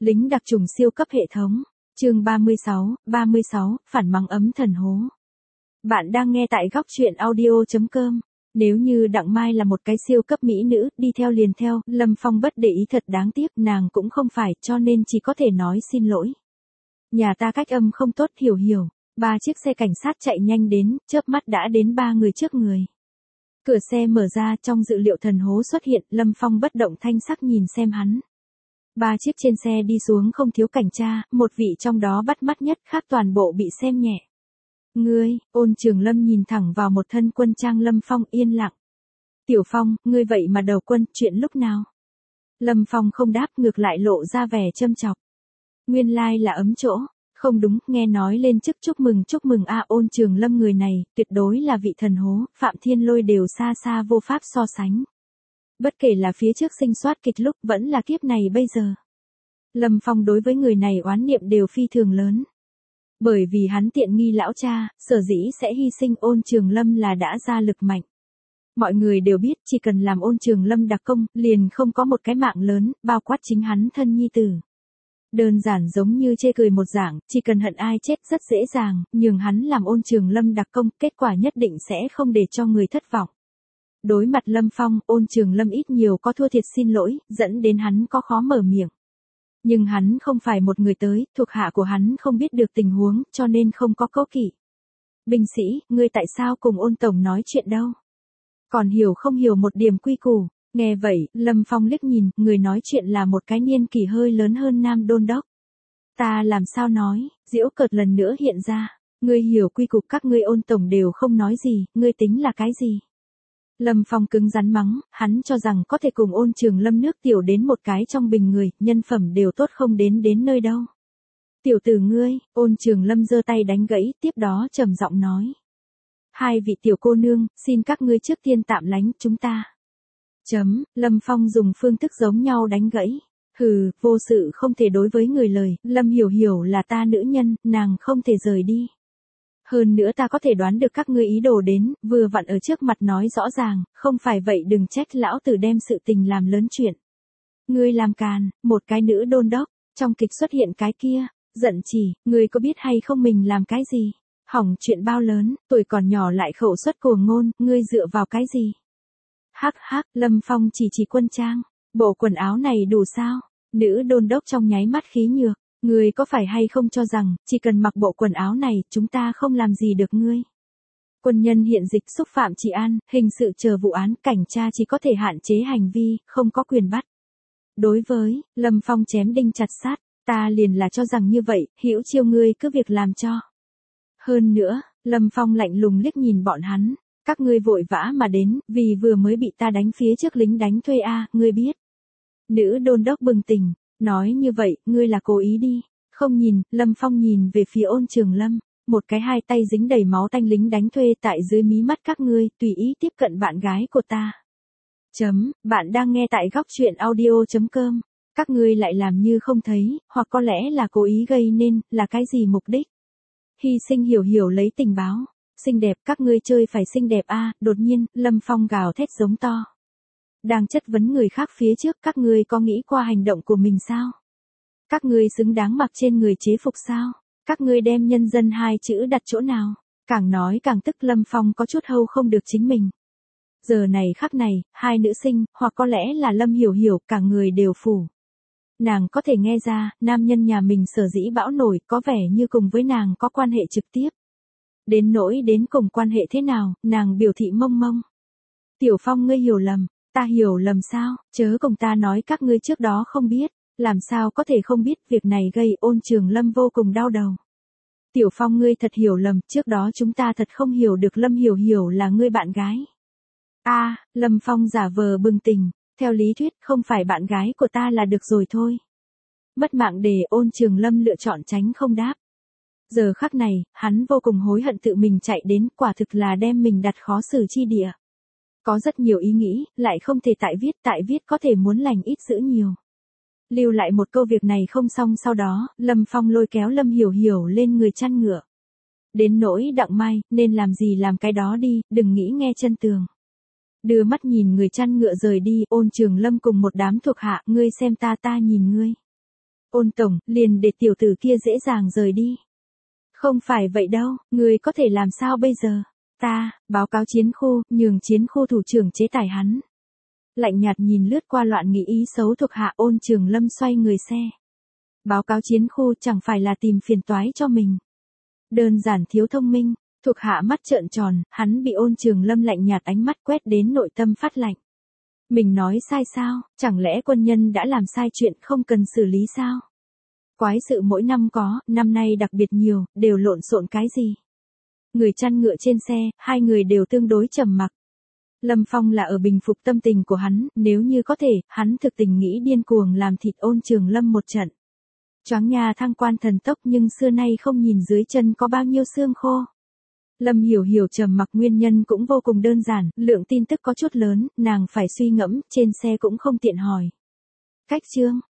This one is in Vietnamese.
Lính đặc trùng siêu cấp hệ thống. Chương 36, phản mắng ấm thần hố. Bạn đang nghe tại góc truyện audio.com. Nếu như Đặng Mai là một cái siêu cấp mỹ nữ, đi theo liền theo, Lâm Phong bất để ý thật đáng tiếc, nàng cũng không phải, cho nên chỉ có thể nói xin lỗi. Nhà ta cách âm không tốt, hiểu. 3 chiếc xe cảnh sát chạy nhanh đến, chớp mắt đã đến 3 người trước người. Cửa xe mở ra, trong dự liệu thần hố xuất hiện, Lâm Phong bất động thanh sắc nhìn xem hắn. 3 chiếc trên xe đi xuống không thiếu cảnh tra, một vị trong đó bắt mắt nhất, khác toàn bộ bị xem nhẹ. Ngươi, Ôn Trường Lâm nhìn thẳng vào một thân quân trang Lâm Phong yên lặng. Tiểu Phong, ngươi vậy mà đầu quân, chuyện lúc nào? Lâm Phong không đáp, ngược lại lộ ra vẻ châm chọc. Nguyên lai là ấm chỗ. Không đúng, nghe nói lên chức chúc mừng a. Ôn Trường Lâm người này, tuyệt đối là vị thần hố, Phạm Thiên Lôi đều xa xa vô pháp so sánh. Bất kể là phía trước sinh soát kịch lúc, vẫn là kiếp này bây giờ. Lâm Phong đối với người này oán niệm đều phi thường lớn. Bởi vì hắn tiện nghi lão cha, sở dĩ sẽ hy sinh. Ôn Trường Lâm là đã ra lực mạnh. Mọi người đều biết, chỉ cần làm Ôn Trường Lâm đặc công, liền không có một cái mạng lớn, bao quát chính hắn thân nhi tử. Đơn giản giống như chê cười một dạng, chỉ cần hận ai chết rất dễ dàng, nhường hắn làm Ôn Trường Lâm đặc công, kết quả nhất định sẽ không để cho người thất vọng. Đối mặt Lâm Phong, Ôn Trường Lâm ít nhiều có thua thiệt xin lỗi, dẫn đến hắn có khó mở miệng. Nhưng hắn không phải một người tới, thuộc hạ của hắn không biết được tình huống, cho nên không có cố kỵ. Binh sĩ, ngươi tại sao cùng Ôn tổng nói chuyện đâu? Còn hiểu không hiểu một điểm quy củ? Nghe vậy, Lâm Phong liếc nhìn, người nói chuyện là một cái niên kỷ hơi lớn hơn nam đôn đốc. Ta làm sao nói, giễu cợt lần nữa hiện ra. Ngươi hiểu quy củ, các ngươi Ôn tổng đều không nói gì, ngươi tính là cái gì? Lâm Phong cứng rắn mắng, hắn cho rằng có thể cùng Ôn Trường Lâm nước tiểu đến một cái trong bình người, nhân phẩm đều tốt không đến nơi đâu. Tiểu tử ngươi, Ôn Trường Lâm giơ tay đánh gãy, tiếp đó trầm giọng nói. Hai vị tiểu cô nương, xin các ngươi trước tiên tạm lánh chúng ta. Lâm Phong dùng phương thức giống nhau đánh gãy. Hừ, vô sự không thể đối với người lời, Lâm hiểu là ta nữ nhân, nàng không thể rời đi. Hơn nữa ta có thể đoán được các ngươi ý đồ đến, vừa vặn ở trước mặt nói rõ ràng, không phải vậy đừng trách lão tử đem sự tình làm lớn chuyện. Ngươi làm càn, một cái nữ đôn đốc, trong kịch xuất hiện cái kia, giận chỉ, ngươi có biết hay không mình làm cái gì? Hỏng chuyện bao lớn, tuổi còn nhỏ lại khẩu xuất cuồng ngôn, ngươi dựa vào cái gì? Hắc, Lâm Phong chỉ quân trang, bộ quần áo này đủ sao? Nữ đôn đốc trong nháy mắt khí nhược. Ngươi có phải hay không cho rằng, chỉ cần mặc bộ quần áo này, chúng ta không làm gì được ngươi. Quân nhân hiện dịch xúc phạm trị an, hình sự chờ vụ án, cảnh tra chỉ có thể hạn chế hành vi, không có quyền bắt. Đối với, Lâm Phong chém đinh chặt sát, ta liền là cho rằng như vậy, hữu chiêu ngươi cứ việc làm cho. Hơn nữa, Lâm Phong lạnh lùng liếc nhìn bọn hắn, các ngươi vội vã mà đến, vì vừa mới bị ta đánh phía trước lính đánh thuê a, ngươi biết. Nữ đôn đốc bừng tỉnh. Nói như vậy, ngươi là cố ý đi. Không nhìn, Lâm Phong nhìn về phía Ôn Trường Lâm, một cái hai tay dính đầy máu tanh lính đánh thuê tại dưới mí mắt các ngươi, tùy ý tiếp cận bạn gái của ta. Bạn đang nghe tại góc truyện audio.com. Các ngươi lại làm như không thấy, hoặc có lẽ là cố ý gây nên, là cái gì mục đích? Hy sinh hiểu lấy tình báo. Xinh đẹp, các ngươi chơi phải xinh đẹp a. Đột nhiên, Lâm Phong gào thét giống to. Đang chất vấn người khác phía trước, các ngươi có nghĩ qua hành động của mình sao? Các ngươi xứng đáng mặc trên người chế phục sao? Các ngươi đem nhân dân hai chữ đặt chỗ nào? Càng nói càng tức, Lâm Phong có chút hâu không được chính mình. Giờ này khắc này, hai nữ sinh, hoặc có lẽ là Lâm hiểu, cả người đều phủ. Nàng có thể nghe ra, nam nhân nhà mình sở dĩ bão nổi, có vẻ như cùng với nàng có quan hệ trực tiếp. Đến nỗi đến cùng quan hệ thế nào, nàng biểu thị mông. Tiểu Phong, ngươi hiểu lầm. Ta hiểu lầm sao, chớ cùng ta nói các ngươi trước đó không biết, làm sao có thể không biết, việc này gây. Ôn Trường Lâm vô cùng đau đầu. Tiểu Phong, ngươi thật hiểu lầm, trước đó chúng ta thật không hiểu được Lâm hiểu là ngươi bạn gái. Lâm Phong giả vờ bừng tỉnh, theo lý thuyết không phải bạn gái của ta là được rồi thôi. Mất mạng để. Ôn Trường Lâm lựa chọn tránh không đáp. Giờ khắc này, hắn vô cùng hối hận tự mình chạy đến, quả thực là đem mình đặt khó xử chi địa. Có rất nhiều ý nghĩ, lại không thể tại viết có thể muốn lành ít giữ nhiều. Lưu lại một câu việc này không xong, sau đó, Lâm Phong lôi kéo Lâm hiểu lên người chăn ngựa. Đến nỗi Đặng Mai, nên làm gì làm cái đó đi, đừng nghĩ nghe chân tường. Đưa mắt nhìn người chăn ngựa rời đi, Ôn Trường Lâm cùng một đám thuộc hạ, ngươi xem ta nhìn ngươi. Ôn tổng, liền để tiểu tử kia dễ dàng rời đi. Không phải vậy đâu, người có thể làm sao bây giờ? Ta, báo cáo chiến khu, nhường chiến khu thủ trưởng chế tài hắn. Lạnh nhạt nhìn lướt qua loạn nghĩ ý xấu thuộc hạ, Ôn Trường Lâm xoay người xe. Báo cáo chiến khu chẳng phải là tìm phiền toái cho mình. Đơn giản thiếu thông minh, thuộc hạ mắt trợn tròn, hắn bị Ôn Trường Lâm lạnh nhạt ánh mắt quét đến nội tâm phát lạnh. Mình nói sai sao, chẳng lẽ quân nhân đã làm sai chuyện không cần xử lý sao? Quái sự mỗi năm có, năm nay đặc biệt nhiều, đều lộn xộn cái gì? Người chăn ngựa trên xe, hai người đều tương đối trầm mặc. Lâm Phong là ở bình phục tâm tình của hắn, nếu như có thể, hắn thực tình nghĩ điên cuồng làm thịt Ôn Trường Lâm một trận. Choáng nhà thăng quan thần tốc nhưng xưa nay không nhìn dưới chân có bao nhiêu xương khô. Lâm Hiểu Hiểu trầm mặc nguyên nhân cũng vô cùng đơn giản, lượng tin tức có chút lớn, nàng phải suy ngẫm, trên xe cũng không tiện hỏi. Cách chương